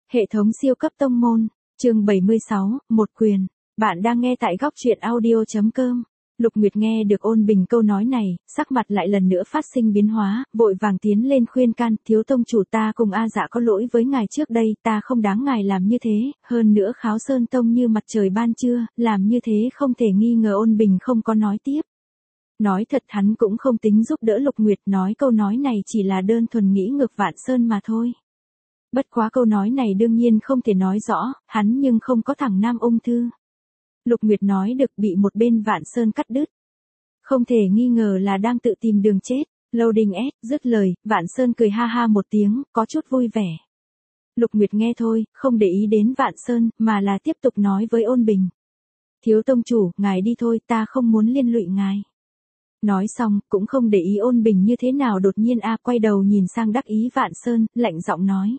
Hệ thống siêu cấp tông môn, chương 76, một quyền. Bạn đang nghe tại góc truyện audio.com. Lục Nguyệt nghe được Ôn Bình câu nói này, sắc mặt lại lần nữa phát sinh biến hóa, vội vàng tiến lên khuyên can, thiếu tông chủ ta cùng A Dạ có lỗi với ngài trước đây, ta không đáng ngài làm như thế, hơn nữa Kháo Sơn Tông như mặt trời ban trưa, làm như thế không thể nghi ngờ. Ôn Bình không có nói tiếp. Nói thật hắn cũng không tính giúp đỡ Lục Nguyệt, nói câu nói này chỉ là đơn thuần nghĩ ngược Vạn Sơn mà thôi. Bất quá câu nói này đương nhiên không thể nói rõ, hắn nhưng không có thằng nam ung thư. Lục Nguyệt nói được bị một bên Vạn Sơn cắt đứt. Không thể nghi ngờ là đang tự tìm đường chết. Loading S, dứt lời, Vạn Sơn cười ha ha một tiếng, có chút vui vẻ. Lục Nguyệt nghe thôi, không để ý đến Vạn Sơn, mà là tiếp tục nói với Ôn Bình. Thiếu tông chủ, ngài đi thôi, ta không muốn liên lụy ngài. Nói xong, cũng không để ý Ôn Bình như thế nào, đột nhiên quay đầu nhìn sang đắc ý Vạn Sơn, lạnh giọng nói.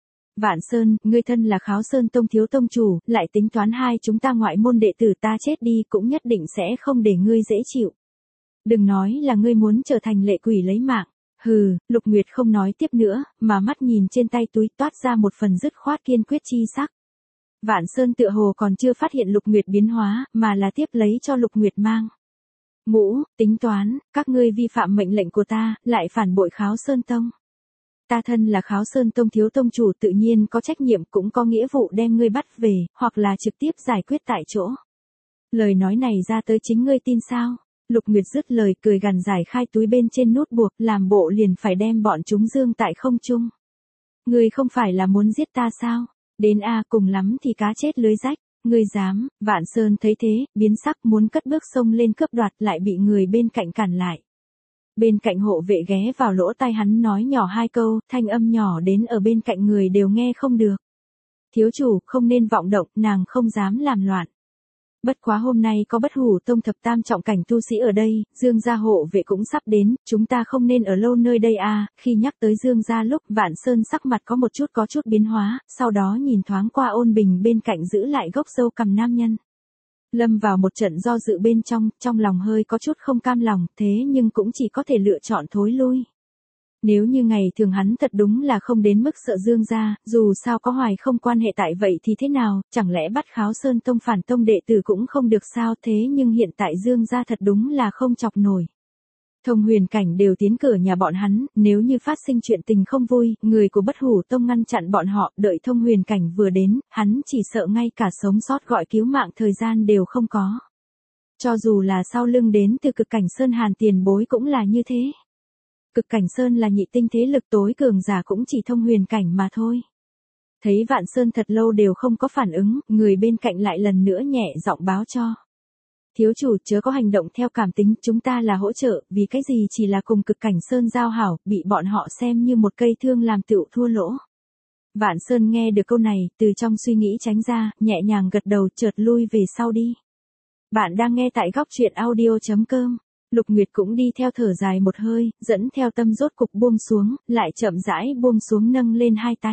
Vạn Sơn, ngươi thân là Kháo Sơn Tông thiếu tông chủ, lại tính toán hai chúng ta ngoại môn đệ tử ta chết đi cũng nhất định sẽ không để ngươi dễ chịu. Đừng nói là ngươi muốn trở thành lệ quỷ lấy mạng. Hừ, Lục Nguyệt không nói tiếp nữa, mà mắt nhìn trên tay túi toát ra một phần dứt khoát kiên quyết chi sắc. Vạn Sơn tựa hồ còn chưa phát hiện Lục Nguyệt biến hóa, mà là tiếp lấy cho Lục Nguyệt mang. Mũ, tính toán, các ngươi vi phạm mệnh lệnh của ta, lại phản bội Kháo Sơn Tông. Ta thân là Kháo Sơn Tông thiếu tông chủ tự nhiên có trách nhiệm cũng có nghĩa vụ đem ngươi bắt về, hoặc là trực tiếp giải quyết tại chỗ. Lời nói này ra tới chính ngươi tin sao? Lục Nguyệt dứt lời cười gằn giải khai túi bên trên nút buộc, làm bộ liền phải đem bọn chúng dương tại không trung. Ngươi không phải là muốn giết ta sao? Đến cùng lắm thì cá chết lưới rách. Ngươi dám? Vạn Sơn thấy thế, biến sắc muốn cất bước xông lên cướp đoạt, lại bị người bên cạnh cản lại. Bên cạnh hộ vệ ghé vào lỗ tai hắn nói nhỏ hai câu, thanh âm nhỏ đến ở bên cạnh người đều nghe không được. Thiếu chủ, không nên vọng động, nàng không dám làm loạn. Bất quá hôm nay có Bất Hủ Tông thập tam trọng cảnh tu sĩ ở đây, Dương gia hộ vệ cũng sắp đến, chúng ta không nên ở lâu nơi đây Khi nhắc tới Dương gia lúc Vạn Sơn sắc mặt có chút biến hóa, sau đó nhìn thoáng qua Ôn Bình bên cạnh giữ lại gốc râu cằm nam nhân. Lâm vào một trận do dự bên trong lòng hơi có chút không cam lòng, thế nhưng cũng chỉ có thể lựa chọn thối lui. Nếu như ngày thường hắn thật đúng là không đến mức sợ Dương gia, dù sao có hoài không quan hệ tại vậy thì thế nào, chẳng lẽ bắt Kháo Sơn Tông phản tông đệ tử cũng không được sao, thế nhưng hiện tại Dương gia thật đúng là không chọc nổi. Thông Huyền Cảnh đều tiến cửa nhà bọn hắn, nếu như phát sinh chuyện tình không vui, người của Bất Hủ Tông ngăn chặn bọn họ, đợi Thông Huyền Cảnh vừa đến, hắn chỉ sợ ngay cả sống sót gọi cứu mạng thời gian đều không có. Cho dù là sau lưng đến từ Cực Cảnh Sơn Hàn tiền bối cũng là như thế. Cực Cảnh Sơn là nhị tinh thế lực tối cường giả cũng chỉ Thông Huyền Cảnh mà thôi. Thấy Vạn Sơn thật lâu đều không có phản ứng, người bên cạnh lại lần nữa nhẹ giọng báo cho. Thiếu chủ chớ có hành động theo cảm tính, chúng ta là hỗ trợ, vì cái gì chỉ là cùng Cực Cảnh Sơn giao hảo, bị bọn họ xem như một cây thương làm tựu thua lỗ. Vạn Sơn nghe được câu này, từ trong suy nghĩ tránh ra, nhẹ nhàng gật đầu chợt lui về sau đi. Bạn đang nghe tại góc truyện audio.com. Lục Nguyệt cũng đi theo thở dài một hơi, dẫn theo tâm rốt cục buông xuống, lại chậm rãi buông xuống nâng lên hai tay.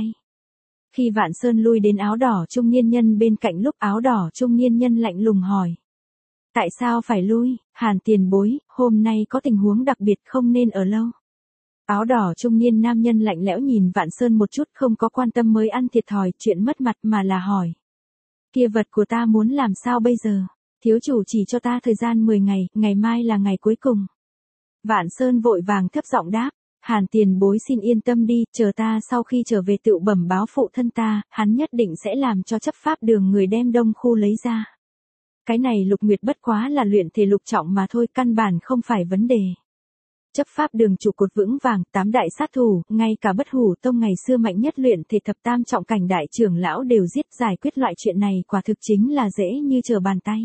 Khi Vạn Sơn lui đến áo đỏ trung niên nhân bên cạnh lúc áo đỏ trung niên nhân lạnh lùng hỏi. Tại sao phải lui, Hàn tiền bối, hôm nay có tình huống đặc biệt không nên ở lâu. Áo đỏ trung niên nam nhân lạnh lẽo nhìn Vạn Sơn một chút không có quan tâm mới ăn thiệt thòi chuyện mất mặt mà là hỏi. Kia vật của ta muốn làm sao bây giờ? Thiếu chủ chỉ cho ta thời gian 10 ngày, ngày mai là ngày cuối cùng. Vạn Sơn vội vàng thấp giọng đáp, Hàn tiền bối xin yên tâm đi, chờ ta sau khi trở về tựu bẩm báo phụ thân ta, hắn nhất định sẽ làm cho chấp pháp đường người đem đông khu lấy ra. Cái này Lục Nguyệt bất quá là luyện thể lục trọng mà thôi, căn bản không phải vấn đề. Chấp pháp đường trụ cột vững vàng, 8 đại sát thủ, ngay cả Bất Hủ Tông ngày xưa mạnh nhất luyện thể thập tam trọng cảnh đại trưởng lão đều giết, giải quyết loại chuyện này quả thực chính là dễ như trở bàn tay.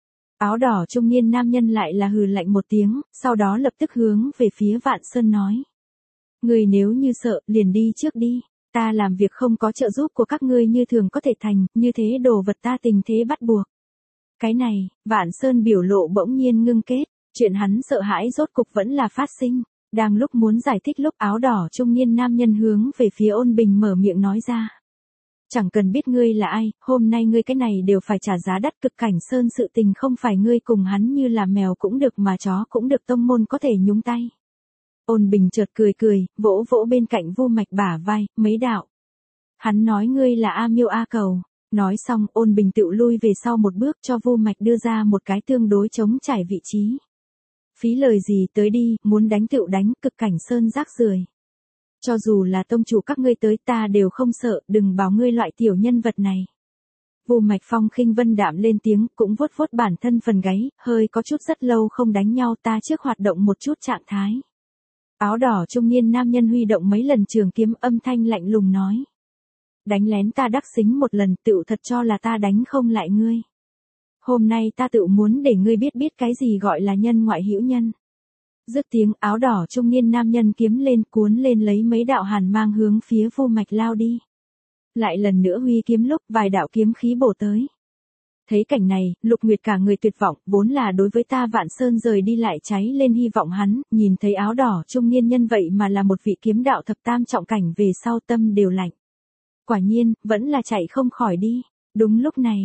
Áo đỏ trung niên nam nhân lại là hừ lạnh một tiếng, sau đó lập tức hướng về phía Vạn Sơn nói. Người nếu như sợ, liền đi trước đi, ta làm việc không có trợ giúp của các ngươi như thường có thể thành, như thế đồ vật ta tình thế bắt buộc. Cái này, Vạn Sơn biểu lộ bỗng nhiên ngưng kết, chuyện hắn sợ hãi rốt cục vẫn là phát sinh. Đang lúc muốn giải thích lúc áo đỏ trung niên nam nhân hướng về phía Ôn Bình mở miệng nói ra. Chẳng cần biết ngươi là ai, hôm nay ngươi cái này đều phải trả giá đắt. Cực Cảnh Sơn sự tình không phải ngươi cùng hắn như là mèo cũng được mà chó cũng được tông môn có thể nhúng tay. Ôn Bình chợt cười, vỗ vỗ bên cạnh Vu Mạch bả vai, mấy đạo. Hắn nói ngươi là A Miêu A Cầu. Nói xong, Ôn Bình tựu lui về sau một bước cho Vu Mạch đưa ra một cái tương đối trống trải vị trí. Phí lời gì tới đi, muốn đánh tựu đánh, cực cảnh sơn rác rưởi. Cho dù là tông chủ các ngươi tới ta đều không sợ, đừng bảo ngươi loại tiểu nhân vật này. Vu Mạch Phong khinh vân đạm lên tiếng, cũng vuốt vuốt bản thân phần gáy, hơi có chút rất lâu không đánh nhau ta trước hoạt động một chút trạng thái. Áo đỏ trung niên nam nhân huy động mấy lần trường kiếm âm thanh lạnh lùng nói. Đánh lén ta đắc xính một lần tựu thật cho là ta đánh không lại ngươi. Hôm nay ta tựu muốn để ngươi biết cái gì gọi là nhân ngoại hữu nhân. Dứt tiếng áo đỏ trung niên nam nhân kiếm lên cuốn lên lấy mấy đạo hàn mang hướng phía Vu Mạch lao đi. Lại lần nữa huy kiếm lúc vài đạo kiếm khí bổ tới. Thấy cảnh này, Lục Nguyệt cả người tuyệt vọng, vốn là đối với ta Vạn Sơn rời đi lại cháy lên hy vọng hắn, nhìn thấy áo đỏ trung niên nhân vậy mà là một vị kiếm đạo thập tam trọng cảnh về sau tâm đều lạnh. Quả nhiên, vẫn là chạy không khỏi đi. Đúng lúc này,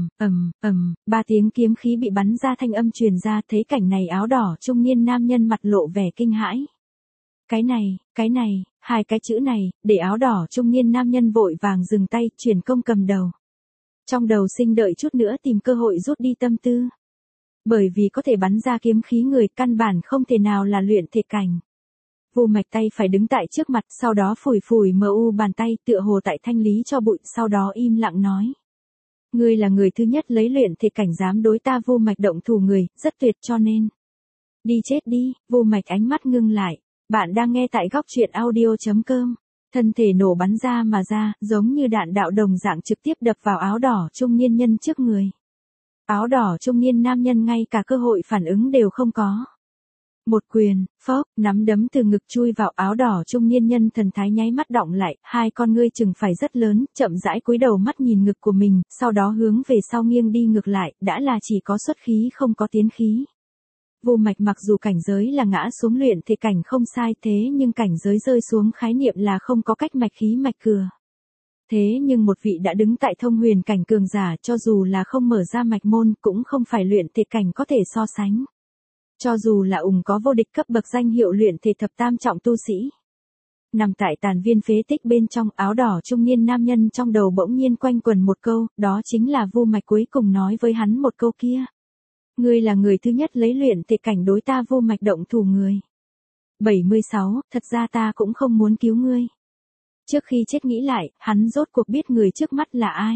ba tiếng kiếm khí bị bắn ra thanh âm truyền ra, thấy cảnh này áo đỏ trung niên nam nhân mặt lộ vẻ kinh hãi. Cái này, hai cái chữ này, để áo đỏ trung niên nam nhân vội vàng dừng tay, chuyển công cầm đầu. Trong đầu sinh đợi chút nữa tìm cơ hội rút đi tâm tư. Bởi vì có thể bắn ra kiếm khí người căn bản không thể nào là luyện thể cảnh. Vu Mạch tay phải đứng tại trước mặt, sau đó phủi phủi mờ u bàn tay tựa hồ tại thanh lý cho bụi, sau đó im lặng nói. Ngươi là người thứ nhất lấy luyện thể cảnh dám đối ta Vu Mạch động thủ người, rất tuyệt cho nên. Đi chết đi, Vu Mạch ánh mắt ngưng lại. Bạn đang nghe tại góc truyện audio.com. Thân thể nổ bắn ra mà ra, giống như đạn đạo đồng dạng trực tiếp đập vào áo đỏ trung niên nhân trước người. Áo đỏ trung niên nam nhân ngay cả cơ hội phản ứng đều không có. Một quyền, phốc, nắm đấm từ ngực chui vào áo đỏ trung niên nhân thần thái nháy mắt đọng lại, hai con ngươi chừng phải rất lớn, chậm rãi cúi đầu mắt nhìn ngực của mình, sau đó hướng về sau nghiêng đi ngược lại, đã là chỉ có xuất khí không có tiến khí. Vu Mạch mặc dù cảnh giới là ngã xuống luyện thể cảnh không sai thế nhưng cảnh giới rơi xuống khái niệm là không có cách mạch khí mạch cửa. Thế nhưng một vị đã đứng tại thông huyền cảnh cường giả cho dù là không mở ra mạch môn cũng không phải luyện thể cảnh có thể so sánh. Cho dù là có vô địch cấp bậc danh hiệu luyện thể thập tam trọng tu sĩ. Nằm tại tàn viên phế tích bên trong áo đỏ trung niên nam nhân trong đầu bỗng nhiên quanh quẩn một câu, đó chính là Vu Mạch cuối cùng nói với hắn một câu kia. Ngươi là người thứ nhất lấy luyện thể cảnh đối ta Vu Mạch động thủ người. 76, thật ra ta cũng không muốn cứu ngươi. Trước khi chết nghĩ lại, hắn rốt cuộc biết người trước mắt là ai.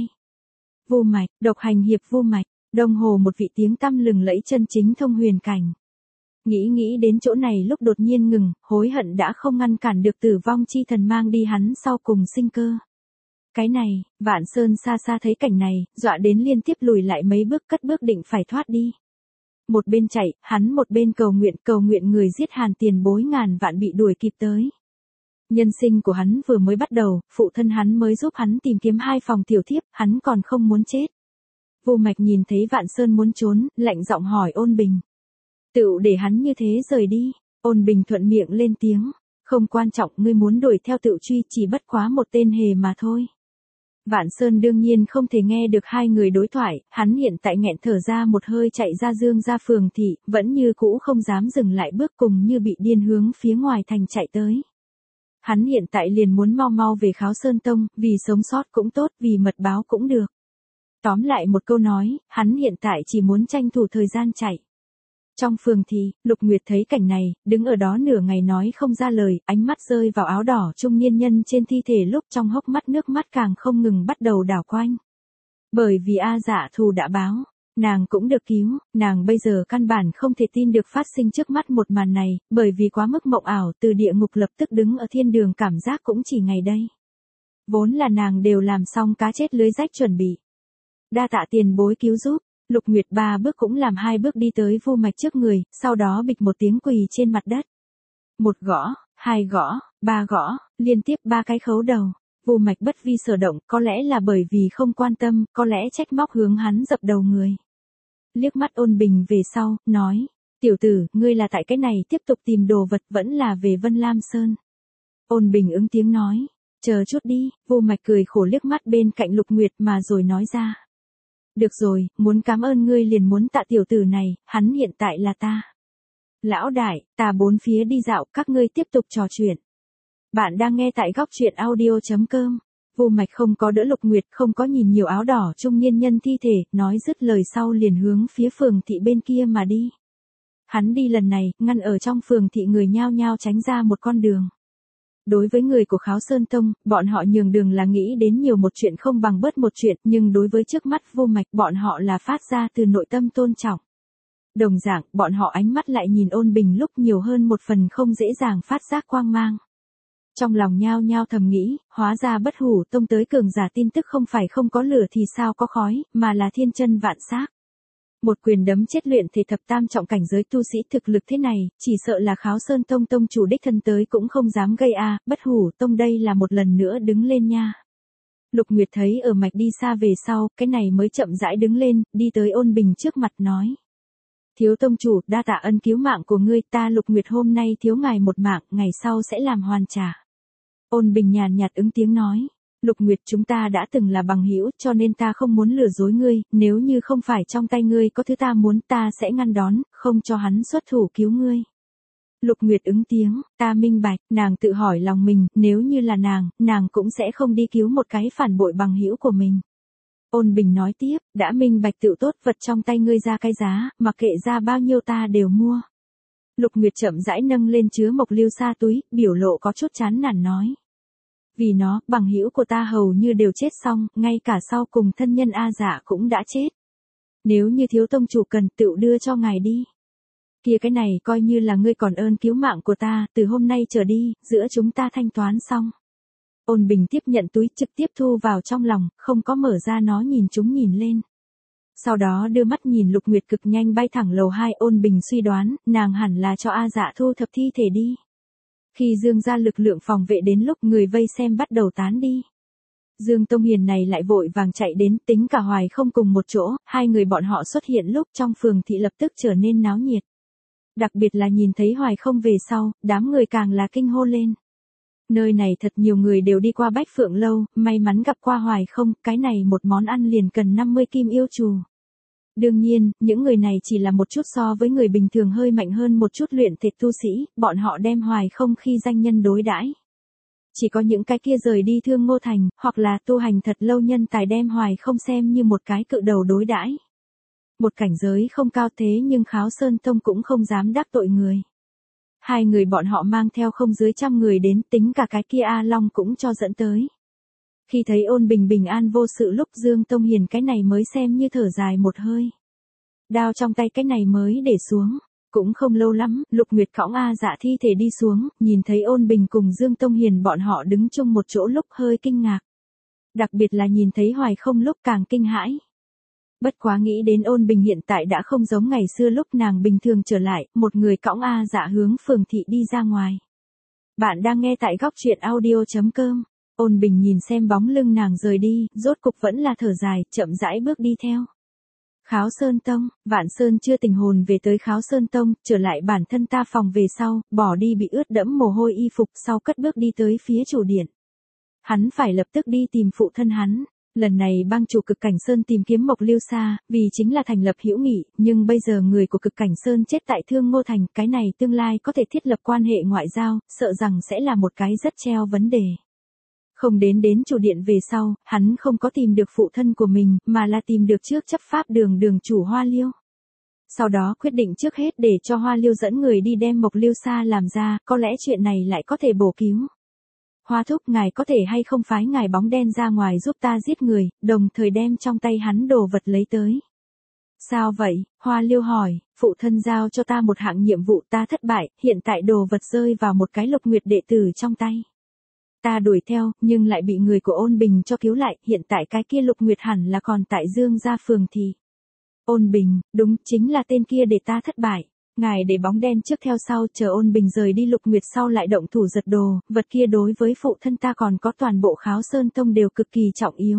Vu Mạch, độc hành hiệp Vu Mạch, đồng hồ một vị tiếng tăm lừng lẫy chân chính thông huyền cảnh. Nghĩ đến chỗ này lúc đột nhiên ngừng, hối hận đã không ngăn cản được tử vong chi thần mang đi hắn sau cùng sinh cơ. Cái này, Vạn Sơn xa xa thấy cảnh này, dọa đến liên tiếp lùi lại mấy bước cất bước định phải thoát đi. Một bên chạy, hắn một bên cầu nguyện người giết Hàn tiền bối ngàn vạn bị đuổi kịp tới. Nhân sinh của hắn vừa mới bắt đầu, phụ thân hắn mới giúp hắn tìm kiếm 2 phòng tiểu thiếp, hắn còn không muốn chết. Vu Mạch nhìn thấy Vạn Sơn muốn trốn, lạnh giọng hỏi Ôn Bình. Tựu để hắn như thế rời đi, Ôn Bình thuận miệng lên tiếng, không quan trọng ngươi muốn đuổi theo tựu truy chỉ bất quá một tên hề mà thôi. Vạn Sơn đương nhiên không thể nghe được hai người đối thoại, hắn hiện tại nghẹn thở ra một hơi chạy ra Dương ra phường thị, vẫn như cũ không dám dừng lại bước cùng như bị điên hướng phía ngoài thành chạy tới. Hắn hiện tại liền muốn mau về Kháo Sơn Tông, vì sống sót cũng tốt, vì mật báo cũng được. Tóm lại một câu nói, hắn hiện tại chỉ muốn tranh thủ thời gian chạy. Trong phường thì, Lục Nguyệt thấy cảnh này, đứng ở đó nửa ngày nói không ra lời, ánh mắt rơi vào áo đỏ trung niên nhân trên thi thể lúc trong hốc mắt nước mắt càng không ngừng bắt đầu đảo quanh. Bởi vì A Dạ thù đã báo, nàng cũng được cứu, nàng bây giờ căn bản không thể tin được phát sinh trước mắt một màn này, bởi vì quá mức mộng ảo từ địa ngục lập tức đứng ở thiên đường cảm giác cũng chỉ ngày đây. Vốn là nàng đều làm xong cá chết lưới rách chuẩn bị. Đa tạ tiền bối cứu giúp. Lục Nguyệt 3 bước cũng làm 2 bước đi tới Vu Mạch trước người, sau đó bịch một tiếng quỳ trên mặt đất. 1 gõ, 2 gõ, 3 gõ, liên tiếp 3 cái khấu đầu. Vu Mạch bất vi sở động, có lẽ là bởi vì không quan tâm, có lẽ trách móc hướng hắn dập đầu người. Liếc mắt Ôn Bình về sau, nói, tiểu tử, ngươi là tại cái này tiếp tục tìm đồ vật vẫn là về Vân Lam Sơn. Ôn Bình ứng tiếng nói, chờ chút đi, Vu Mạch cười khổ liếc mắt bên cạnh Lục Nguyệt mà rồi nói ra. Được rồi, muốn cảm ơn ngươi liền muốn tạ tiểu tử này, hắn hiện tại là ta. Lão đại, ta bốn phía đi dạo, các ngươi tiếp tục trò chuyện. Bạn đang nghe tại góc truyện audio.com. Vô Mạch không có đỡ Lục Nguyệt, không có nhìn nhiều áo đỏ trung niên nhân thi thể, nói dứt lời sau liền hướng phía phường thị bên kia mà đi. Hắn đi lần này, ngăn ở trong phường thị người nhao nhao tránh ra một con đường. Đối với người của Kháo Sơn Tông, bọn họ nhường đường là nghĩ đến nhiều một chuyện không bằng bớt một chuyện, nhưng đối với trước mắt Vô Mạch bọn họ là phát ra từ nội tâm tôn trọng. Đồng dạng, bọn họ ánh mắt lại nhìn Ôn Bình lúc nhiều hơn một phần không dễ dàng phát giác quang mang. Trong lòng nhao nhao thầm nghĩ, hóa ra Bất Hủ Tông tới cường giả tin tức không phải không có lửa thì sao có khói, mà là thiên chân vạn xác. Một quyền đấm chết luyện thể thập tam trọng cảnh giới tu sĩ thực lực thế này, chỉ sợ là Kháo Sơn Tông tông chủ đích thân tới cũng không dám gây a. Bất Hủ Tông đây là một lần nữa đứng lên nha. Lục Nguyệt thấy ở Mạch đi xa về sau, cái này mới chậm rãi đứng lên, đi tới Ôn Bình trước mặt nói. Thiếu tông chủ, đa tạ ân cứu mạng của ngươi, ta Lục Nguyệt hôm nay thiếu ngài một mạng, ngày sau sẽ làm hoàn trả. Ôn Bình nhàn nhạt ứng tiếng nói. Lục Nguyệt, chúng ta đã từng là bằng hữu, cho nên ta không muốn lừa dối ngươi, nếu như không phải trong tay ngươi có thứ ta muốn, ta sẽ ngăn đón, không cho hắn xuất thủ cứu ngươi. Lục Nguyệt ứng tiếng, ta minh bạch, nàng tự hỏi lòng mình, nếu như là nàng cũng sẽ không đi cứu một cái phản bội bằng hữu của mình. Ôn Bình nói tiếp, đã minh bạch tự tốt, vật trong tay ngươi ra cái giá, mặc kệ ra bao nhiêu ta đều mua. Lục Nguyệt chậm rãi nâng lên chứa mộc lưu sa túi, biểu lộ có chút chán nản nói. Vì nó, bằng hữu của ta hầu như đều chết xong, ngay cả sau cùng thân nhân A Dạ cũng đã chết. Nếu như thiếu tông chủ cần tự đưa cho ngài đi. Kia cái này coi như là ngươi còn ơn cứu mạng của ta, từ hôm nay trở đi, giữa chúng ta thanh toán xong. Ôn Bình tiếp nhận túi trực tiếp thu vào trong lòng, không có mở ra nó nhìn chúng nhìn lên. Sau đó đưa mắt nhìn Lục Nguyệt cực nhanh bay thẳng lầu 2. Ôn Bình suy đoán, nàng hẳn là cho A Dạ thu thập thi thể đi. Khi Dương ra lực lượng phòng vệ đến lúc người vây xem bắt đầu tán đi. Dương Tông Hiền này lại vội vàng chạy đến, tính cả Hoài không cùng một chỗ, hai người bọn họ xuất hiện lúc trong phường thị lập tức trở nên náo nhiệt. Đặc biệt là nhìn thấy Hoài không về sau, đám người càng là kinh hô lên. Nơi này thật nhiều người đều đi qua Bách Phượng Lâu, may mắn gặp qua Hoài không, cái này một món ăn liền cần 50 kim yêu trù. Đương nhiên, những người này chỉ là một chút so với người bình thường hơi mạnh hơn một chút luyện thể tu sĩ, bọn họ đem Hoài không khi danh nhân đối đãi. Chỉ có những cái kia rời đi Thương Ngô Thành, hoặc là tu hành thật lâu nhân tài đem Hoài không xem như một cái cự đầu đối đãi. Một cảnh giới không cao thế nhưng Kháo Sơn Tông cũng không dám đắc tội người. Hai người bọn họ mang theo không dưới 100 người đến, tính cả cái kia A Long cũng cho dẫn tới. Khi thấy Ôn Bình bình an vô sự lúc Dương Tông Hiền cái này mới xem như thở dài một hơi. Đao trong tay cái này mới để xuống. Cũng không lâu lắm, Lục Nguyệt cõng A Dạ thi thể đi xuống, nhìn thấy Ôn Bình cùng Dương Tông Hiền bọn họ đứng chung một chỗ lúc hơi kinh ngạc. Đặc biệt là nhìn thấy Hoài không lúc càng kinh hãi. Bất quá nghĩ đến Ôn Bình hiện tại đã không giống ngày xưa lúc nàng bình thường trở lại, một người cõng A Dạ hướng phường thị đi ra ngoài. Bạn đang nghe tại góc truyện audio.com. Ôn Bình nhìn xem bóng lưng nàng rời đi, rốt cục vẫn là thở dài, chậm rãi bước đi theo. Kháo Sơn Tông, Vạn Sơn chưa tình hồn về tới Kháo Sơn Tông, trở lại bản thân ta phòng về sau, bỏ đi bị ướt đẫm mồ hôi y phục sau cất bước đi tới phía chủ điện. Hắn phải lập tức đi tìm phụ thân hắn. Lần này bang chủ Cực Cảnh Sơn tìm kiếm Mộc Lưu Sa, vì chính là thành lập hữu nghị, nhưng bây giờ người của Cực Cảnh Sơn chết tại Thương Ngô Thành, cái này tương lai có thể thiết lập quan hệ ngoại giao, sợ rằng sẽ là một cái rất treo vấn đề. Không đến chủ điện về sau, hắn không có tìm được phụ thân của mình, mà là tìm được trước chấp pháp đường chủ Hoa Liêu. Sau đó quyết định trước hết để cho Hoa Liêu dẫn người đi đem Mộc Lưu Sa làm ra, có lẽ chuyện này lại có thể bổ cứu. Hoa thúc, ngài có thể hay không phái ngài bóng đen ra ngoài giúp ta giết người, đồng thời đem trong tay hắn đồ vật lấy tới. Sao vậy? Hoa Liêu hỏi, phụ thân giao cho ta một hạng nhiệm vụ ta thất bại, hiện tại đồ vật rơi vào một cái Lục Nguyệt đệ tử trong tay. Ta đuổi theo, nhưng lại bị người của Ôn Bình cho cứu lại, hiện tại cái kia Lục Nguyệt hẳn là còn tại Dương gia phường thì. Ôn Bình, đúng, chính là tên kia để ta thất bại. Ngài để bóng đen trước theo sau, chờ Ôn Bình rời đi Lục Nguyệt sau lại động thủ giật đồ, vật kia đối với phụ thân ta còn có toàn bộ Kháo Sơn Tông đều cực kỳ trọng yếu.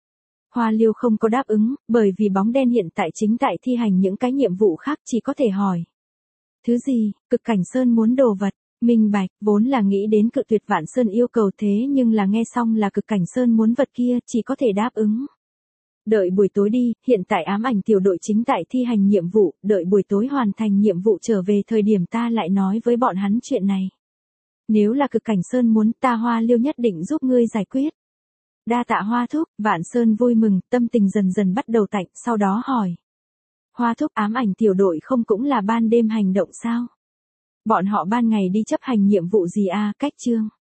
Hoa Liêu không có đáp ứng, bởi vì bóng đen hiện tại chính tại thi hành những cái nhiệm vụ khác, chỉ có thể hỏi. Thứ gì? Cực Cảnh Sơn muốn đồ vật. Minh bạch, vốn là nghĩ đến cự tuyệt Vạn Sơn yêu cầu thế nhưng là nghe xong là Cực Cảnh Sơn muốn vật kia, chỉ có thể đáp ứng. Đợi buổi tối đi, hiện tại ám ảnh tiểu đội chính tại thi hành nhiệm vụ, đợi buổi tối hoàn thành nhiệm vụ trở về thời điểm ta lại nói với bọn hắn chuyện này. Nếu là Cực Cảnh Sơn muốn ta Hoa Liêu nhất định giúp ngươi giải quyết. Đa tạ Hoa thúc, Vạn Sơn vui mừng, tâm tình dần dần bắt đầu tạnh, sau đó hỏi. Hoa thúc, ám ảnh tiểu đội không cũng là ban đêm hành động sao? Bọn họ ban ngày đi chấp hành nhiệm vụ gì à, cách chương.